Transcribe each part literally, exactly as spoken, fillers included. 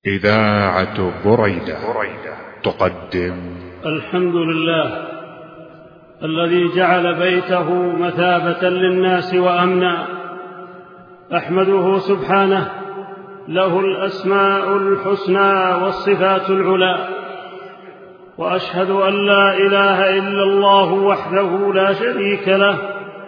إذاعة بريدة تقدم الحمد لله الذي جعل بيته مثابة للناس وأمنا. أحمده سبحانه، له الأسماء الحسنى والصفات العلى، وأشهد أن لا إله إلا الله وحده لا شريك له،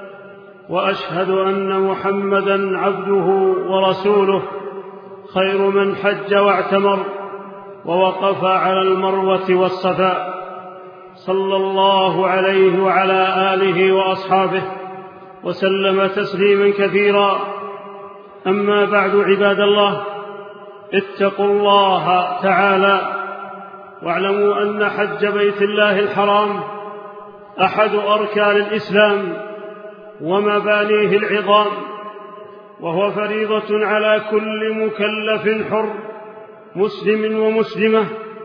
وأشهد أن محمدًا عبده ورسوله، خير من حج واعتمر ووقف على المروة والصفا، صلى الله عليه وعلى آله وأصحابه وسلم تسليما كثيرا. أما بعد، عباد الله، اتقوا الله تعالى واعلموا أن حج بيت الله الحرام أحد أركان الإسلام ومبانيه العظام، وهو فريضة على كل مكلف حر مسلم ومسلمة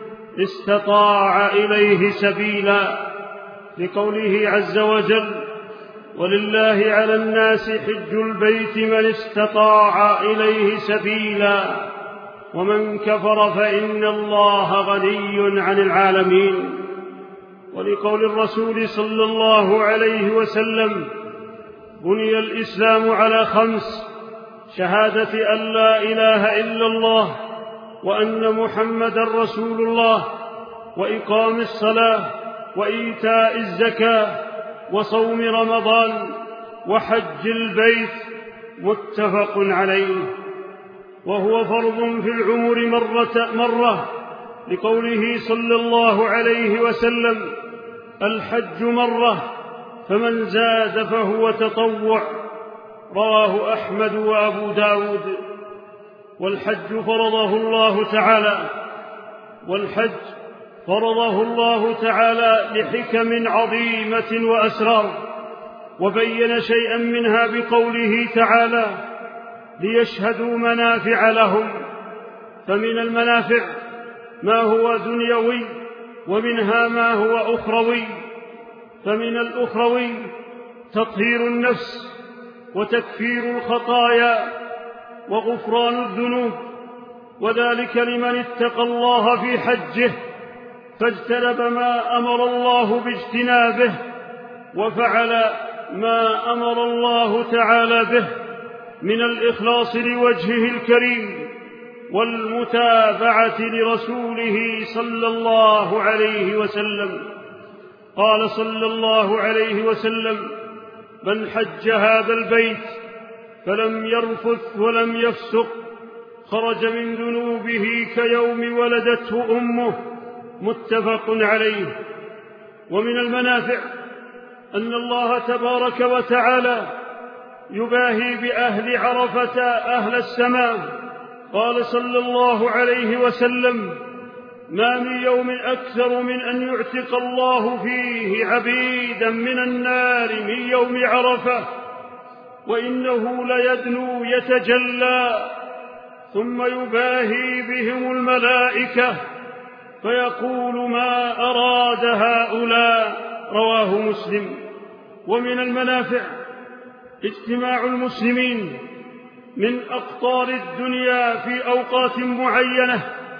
استطاع إليه سبيلا، لقوله عز وجل: ولله على الناس حج البيت من استطاع إليه سبيلا ومن كفر فإن الله غني عن العالمين. ولقول الرسول صلى الله عليه وسلم: بني الإسلام على خمس: شهادة أن لا إله إلا الله وأن محمدًا رسول الله، وإقام الصلاة، وإيتاء الزكاة، وصوم رمضان، وحج البيت، متفق عليه. وهو فرض في العمر مرة, مرة لقوله صلى الله عليه وسلم: الحج مرة فمن زاد فهو تطوع، رواه أحمد وأبو داود. والحج فرضه الله تعالى والحج فرضه الله تعالى لحكم عظيمة وأسرار، وبين شيئا منها بقوله تعالى: ليشهدوا منافع لهم. فمن المنافع ما هو دنيوي، ومنها ما هو أخروي. فمن الأخروي تطهير النفس وتكفير الخطايا وغفران الذنوب، وذلك لمن اتقى الله في حجه فاجتنب ما أمر الله باجتنابه، وفعل ما أمر الله تعالى به من الإخلاص لوجهه الكريم والمتابعة لرسوله صلى الله عليه وسلم. قال صلى الله عليه وسلم: من حج هذا البيت فلم يرفث ولم يفسق خرج من ذنوبه كيوم ولدته أمه، متفق عليه. ومن المنافع أن الله تبارك وتعالى يباهي بأهل عرفة أهل السماء. قال صلى الله عليه وسلم: ما من يوم أكثر من أن يعتق الله فيه عبيدا من النار من يوم عرفة، وإنه ليدنو يتجلى ثم يباهي بهم الملائكة فيقول: ما أراد هؤلاء، رواه مسلم. ومن المنافع اجتماع المسلمين من أقطار الدنيا في أوقات معينة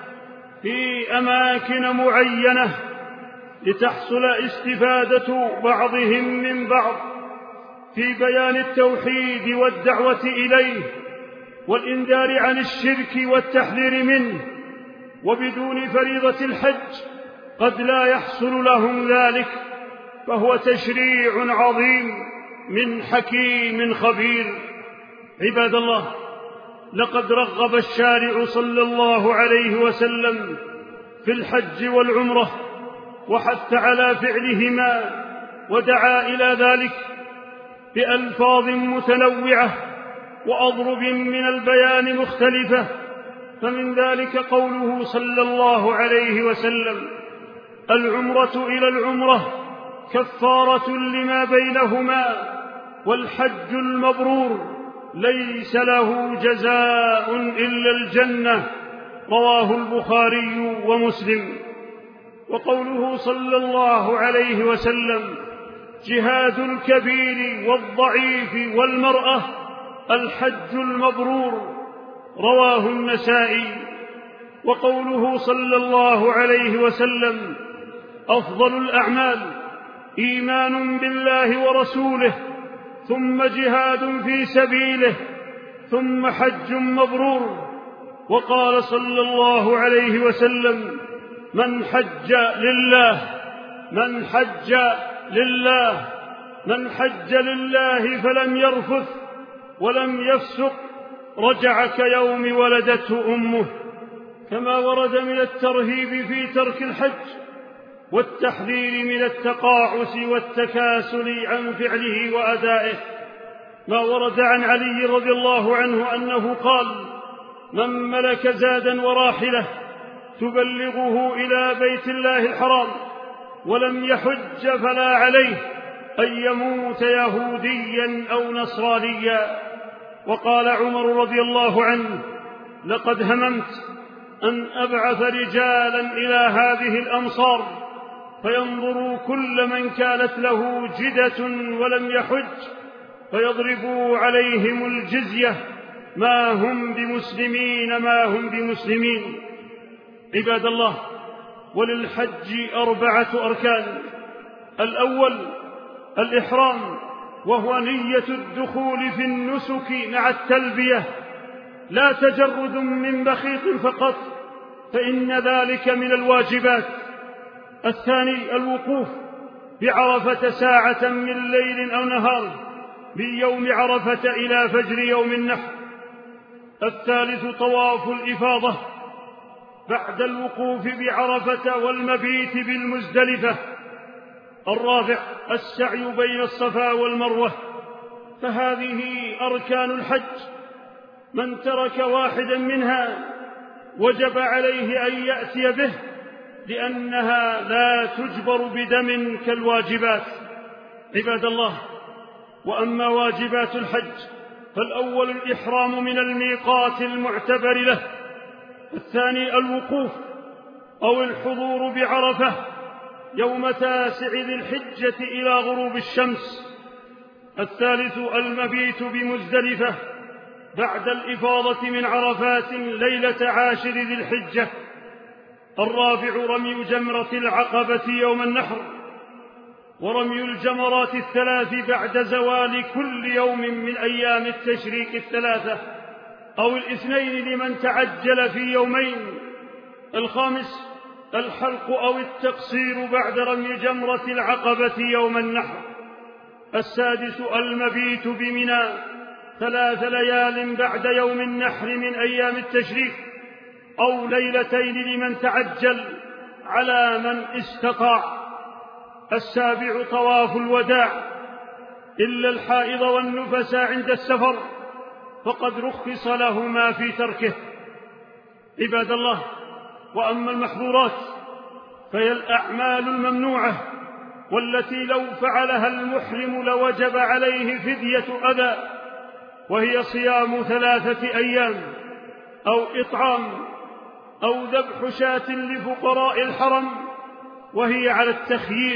في أماكن معينة لتحصل استفادة بعضهم من بعض في بيان التوحيد والدعوة إليه والإنذار عن الشرك والتحذير منه. وبدون فريضة الحج قد لا يحصل لهم ذلك، فهو تشريع عظيم من حكيم خبير. عباد الله، لقد رغب الشارع صلى الله عليه وسلم في الحج والعمرة، وحث على فعلهما، ودعا إلى ذلك بألفاظ متنوعة وأضرب من البيان مختلفة. فمن ذلك قوله صلى الله عليه وسلم: العمرة إلى العمرة كفارة لما بينهما، والحج المبرور ليس له جزاء إلا الجنة، رواه البخاري ومسلم. وقوله صلى الله عليه وسلم: جهاد الكبير والضعيف والمرأة الحج المبرور، رواه النسائي. وقوله صلى الله عليه وسلم: أفضل الأعمال إيمان بالله ورسوله، ثم جهاد في سبيله، ثم حج مبرور. وقال صلى الله عليه وسلم: من حج لله من حج لله من حج لله فلم يرفث ولم يفسق رجع كيوم ولدته أمه. كما ورد من الترهيب في ترك الحج والتحذير من التقاعس والتكاسل عن فعله وأدائه ما ورد عن علي رضي الله عنه أنه قال: من ملك زادا وراحلة تبلغه إلى بيت الله الحرام ولم يحج فلا عليه أن يموت يهوديا أو نصرانيا. وقال عمر رضي الله عنه: لقد هممت أن أبعث رجالا إلى هذه الأمصار فينظروا كل من كانت له جدة ولم يحج فيضربوا عليهم الجزية ما هم بمسلمين ما هم بمسلمين. عباد الله، وللحج أربعة أركان: الأول الإحرام، وهو نية الدخول في النسك مع التلبية، لا تجرد من بخيط فقط، فإن ذلك من الواجبات. الثاني الوقوف بعرفة ساعة من ليل أو نهار من يوم عرفة إلى فجر يوم النحر. الثالث طواف الإفاضة بعد الوقوف بعرفة والمبيت بالمزدلفة. الرابع السعي بين الصفا والمروة. فهذه أركان الحج، من ترك واحدا منها وجب عليه أن يأتي به، لأنها لا تجبر بدم كالواجبات. عباد الله، وأما واجبات الحج فالأول الإحرام من الميقات المعتبر له، الثاني الوقوف أو الحضور بعرفة يوم تاسع ذي الحجة إلى غروب الشمس، الثالث المبيت بمزدلفة بعد الإفاضة من عرفات ليلة عاشر ذي الحجة، الرابع رمي جمرة العقبة يوم النحر، ورمي الجمرات الثلاث بعد زوال كل يوم من أيام التشريق الثلاثة أو الاثنين لمن تعجل في يومين، الخامس الحلق أو التقصير بعد رمي جمرة العقبة يوم النحر، السادس المبيت بمنى ثلاث ليال بعد يوم النحر من أيام التشريق أو ليلتين لمن تعجل على من استطاع، السابع طواف الوداع إلا الحائض والنفس عند السفر فقد رخص لهما في تركه. عباد الله، وأما المحظورات فهي الأعمال الممنوعة والتي لو فعلها المحرم لوجب عليه فدية أذى، وهي صيام ثلاثة أيام أو إطعام أو ذبح شاة لفقراء الحرم، وهي على التخيير: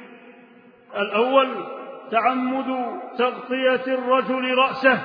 الأول تعمد تغطية الرجل رأسه،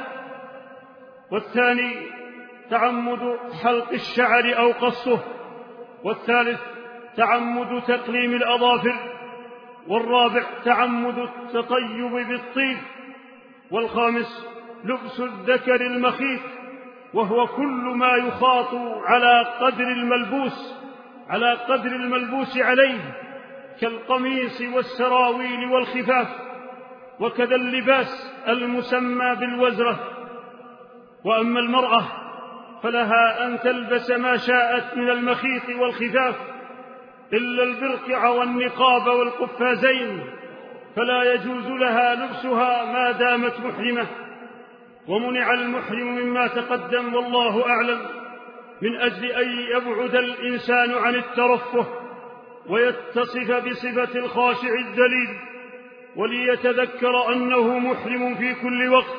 والثاني تعمد حلق الشعر أو قصه، والثالث تعمد تقليم الأظافر، والرابع تعمد التطيب بالطيب، والخامس لبس الذكر المخيط، وهو كل ما يخاط على قدر الملبوس على قدر الملبوس عليه كالقميص والسراويل والخفاف، وكذا اللباس المسمى بالوزرة. وأما المرأة فلها أن تلبس ما شاءت من المخيط والخفاف إلا البرقع والنقاب والقفازين، فلا يجوز لها لبسها ما دامت محرمة. ومنع المحرم مما تقدم والله أعلم من أجل أن يبعد الإنسان عن الترفه ويتصف بصفة الخاشع الذليل، وليتذكر أنه محرم في كل وقت،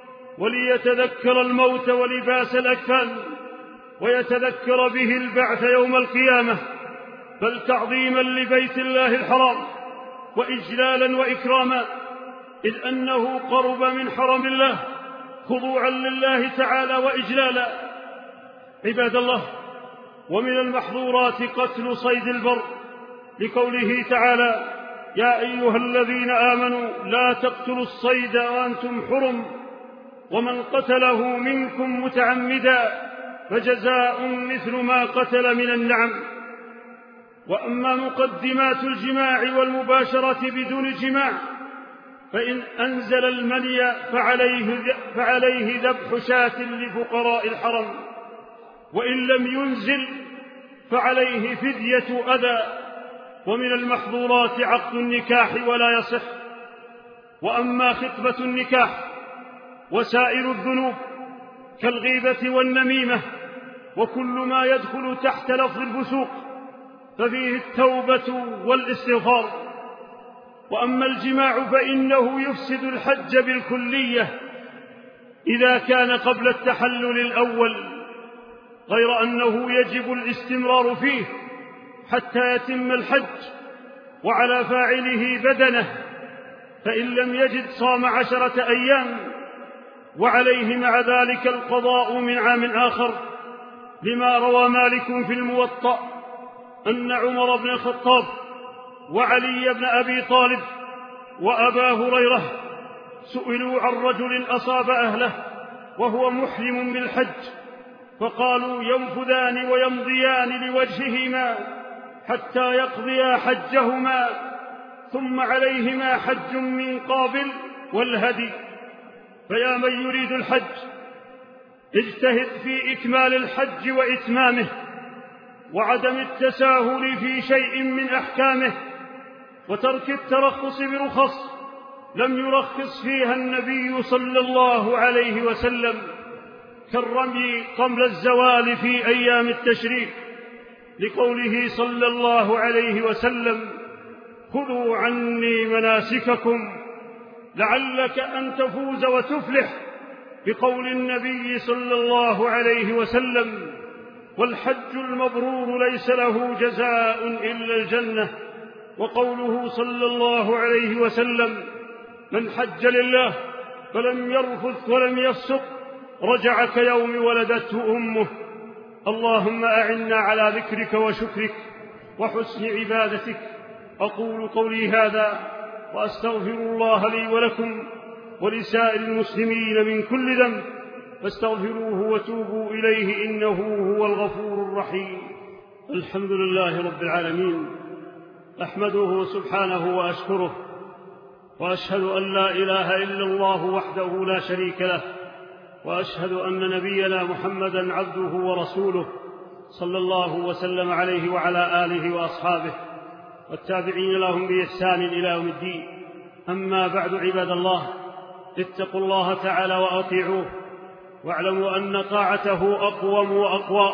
وليتذكر الموت ولباس الأكفان، ويتذكر به البعث يوم القيامة، بل تعظيما لبيت الله الحرام وإجلالا وإكراما، إذ أنه قرب من حرم الله خضوعا لله تعالى وإجلالا. عباد الله، ومن المحظورات قتل صيد البر، لقوله تعالى: يا أيها الذين آمنوا لا تقتلوا الصيد وأنتم حرم، ومن قتله منكم متعمدا فجزاء مثل ما قتل من النعم. وأما مقدمات الجماع والمباشرة بدون جماع فإن أنزل المني فعليه, فعليه ذبح شاة لفقراء الحرم، وإن لم ينزل فعليه فدية أذى. ومن المحظورات عقد النكاح ولا يصح. وأما خطبة النكاح وسائر الذنوب كالغيبة والنميمة وكل ما يدخل تحت لفظ الفسوق ففيه التوبة والاستغفار. وأما الجماع فإنه يفسد الحج بالكلية إذا كان قبل التحلل الأول، غير أنه يجب الاستمرار فيه حتى يتم الحج، وعلى فاعله بدنه، فإن لم يجد صام عشرة أيام، وعليه مع ذلك القضاء من عام آخر، لما روى مالك في الموطأ أن عمر بن الخطاب وعلي بن أبي طالب وأبا هريرة سئلوا عن رجل أصاب أهله وهو محرم بالحج، فقالوا: ينفذان ويمضيان لوجههما حتى يقضيا حجهما، ثم عليهما حج من قابل والهدي. فيا من يريد الحج اجتهد في إكمال الحج وإتمامه، وعدم التساهل في شيء من أحكامه، وترك الترخص برخص لم يرخص فيها النبي صلى الله عليه وسلم، كالرمي قبل الزوال في أيام التشريق، لقوله صلى الله عليه وسلم: خذوا عني مناسككم لعلك أن تفوز وتفلح، بقول النبي صلى الله عليه وسلم: والحج المبرور ليس له جزاء إلا الجنة، وقوله صلى الله عليه وسلم: من حج لله فلم يرفث ولم يفسق رجع كيوم ولدته أمه. اللهم أعنا على ذكرك وشكرك وحسن عبادتك. أقول قولي هذا وأستغفر الله لي ولكم ولسائر المسلمين من كل ذنب، فاستغفروه وتوبوا إليه إنه هو الغفور الرحيم. الحمد لله رب العالمين، أحمده سبحانه وأشكره، وأشهد أن لا إله إلا الله وحده لا شريك له، وأشهد أن نبينا محمدا عبده ورسوله، صلى الله وسلم عليه وعلى آله وأصحابه والتابعين لهم بإحسان إلى يوم الدين. أما بعد، عباد الله، اتقوا الله تعالى وأطيعوه، واعلموا أن طاعته أقوم وأقوى،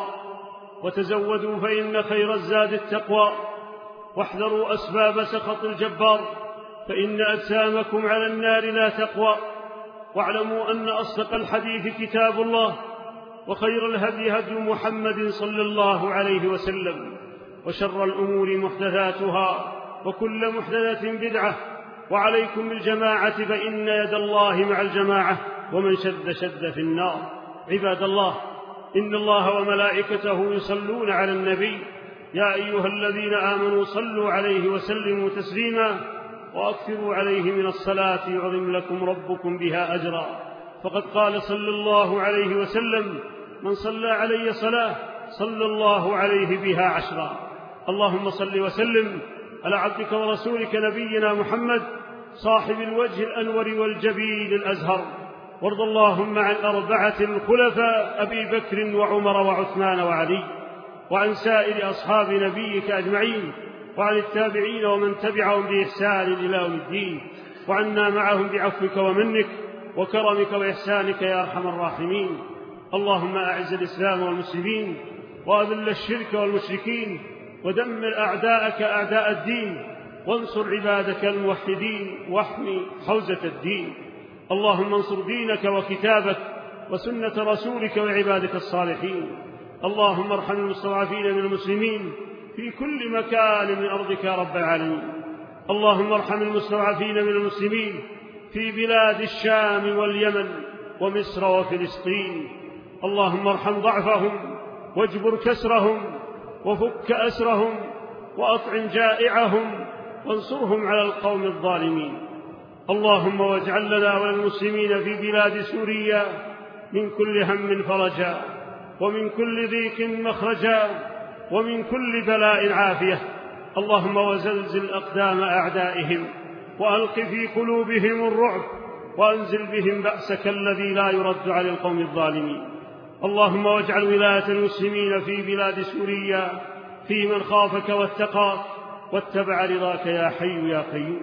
وتزودوا فإن خير الزاد التقوى، واحذروا أسباب سخط الجبار فإن أجسامكم على النار لا تقوى. واعلموا أن أصدق الحديث كتاب الله، وخير الهدي هدي محمد صلى الله عليه وسلم، وشر الأمور محدثاتها، وكل محدثة بدعة، وعليكم بالجماعة فإن يد الله مع الجماعة، ومن شد شد في النار. عباد الله، إن الله وملائكته يصلون على النبي، يا أيها الذين آمنوا صلوا عليه وسلموا تسليما، وأكثروا عليه من الصلاة يعظم لكم ربكم بها أجرا. فقد قال صلى الله عليه وسلم: من صلى علي صلاة صلى الله عليه بها عشرا. اللهم صل وسلم على عبدك ورسولك نبينا محمد صاحب الوجه الأنور والجبين الأزهر، وارض اللهم عن أربعة الخلفاء أبي بكر وعمر وعثمان وعلي، وعن سائر أصحاب نبيك أجمعين، وعن التابعين ومن تبعهم بإحسان إلى يوم الدين، وعنا معهم بعفوك ومنك وكرمك وإحسانك يا أرحم الراحمين. اللهم أعز الإسلام والمسلمين، وأذل الشرك والمشركين، ودمر أعداءك أعداء الدين، وانصر عبادك الموحدين، واحمي حوزة الدين. اللهم انصر دينك وكتابك وسنة رسولك وعبادك الصالحين. اللهم ارحم المستضعفين من المسلمين في كل مكان من أرضك يا رب العالمين. اللهم ارحم المستضعفين من المسلمين في بلاد الشام واليمن ومصر وفلسطين. اللهم ارحم ضعفهم واجبر كسرهم وفك أسرهم وأطعم جائعهم وانصرهم على القوم الظالمين. اللهم واجعل لنا وللمسلمين في بلاد سوريا من كل هم فرجا، ومن كل ضيق مخرجا، ومن كل بلاء عافية. اللهم وزلزل أقدام أعدائهم، وألق في قلوبهم الرعب، وأنزل بهم بأسك الذي لا يرد على القوم الظالمين. اللهم واجعل ولاية المسلمين في بلاد سوريا في من خافك واتقاك واتبع رضاك يا حي يا قيوم.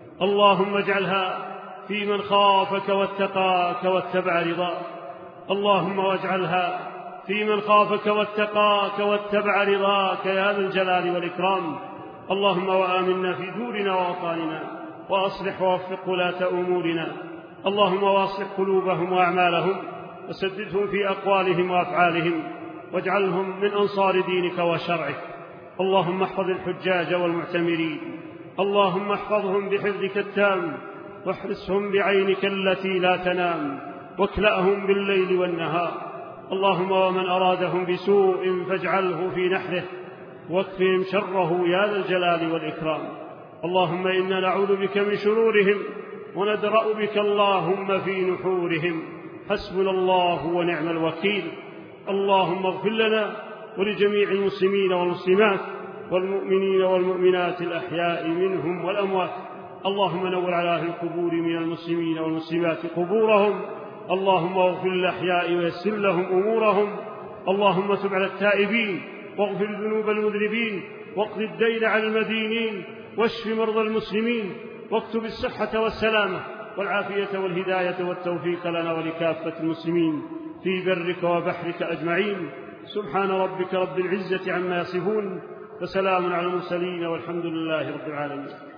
اللهم اجعلها في من خافك واتقاك واتبع رضاك. اللهم واجعلها في من خافك واتقاك واتبع رضاك يا ذا الجلال والإكرام. اللهم وآمنا في دورنا وأوطاننا، وأصلح ووفق ولاة أمورنا. اللهم واصلح قلوبهم وأعمالهم، وسددهم في أقوالهم وأفعالهم، واجعلهم من أنصار دينك وشرعك. اللهم احفظ الحجاج والمعتمرين، اللهم احفظهم بحفظك التام، واحرسهم بعينك التي لا تنام، واكلأهم بالليل والنهار. اللهم ومن أرادهم بسوء فاجعله في نحره، واكفهم شره يا ذا الجلال والإكرام. اللهم إنا نعوذ بك من شرورهم، وندرأ بك اللهم في نحورهم. حسبنا الله ونعم الوكيل. اللهم اغفر لنا ولجميع المسلمين والمسلمات والمؤمنين والمؤمنات الأحياء منهم والأموات. اللهم نور على أهل القبور من المسلمين والمسلمات قبورهم. اللهم اغفر للأحياء ويسر لهم أمورهم. اللهم تب على التائبين، واغفر ذنوب المذنبين، واقض الدين على المدينين، واشف مرضى المسلمين، واكتب الصحة والسلامة والعافية والهداية والتوفيق لنا ولكافة المسلمين في برك وبحرك أجمعين. سبحان ربك رب العزة عما يصفون، وسلام على المرسلين، والحمد لله رب العالمين.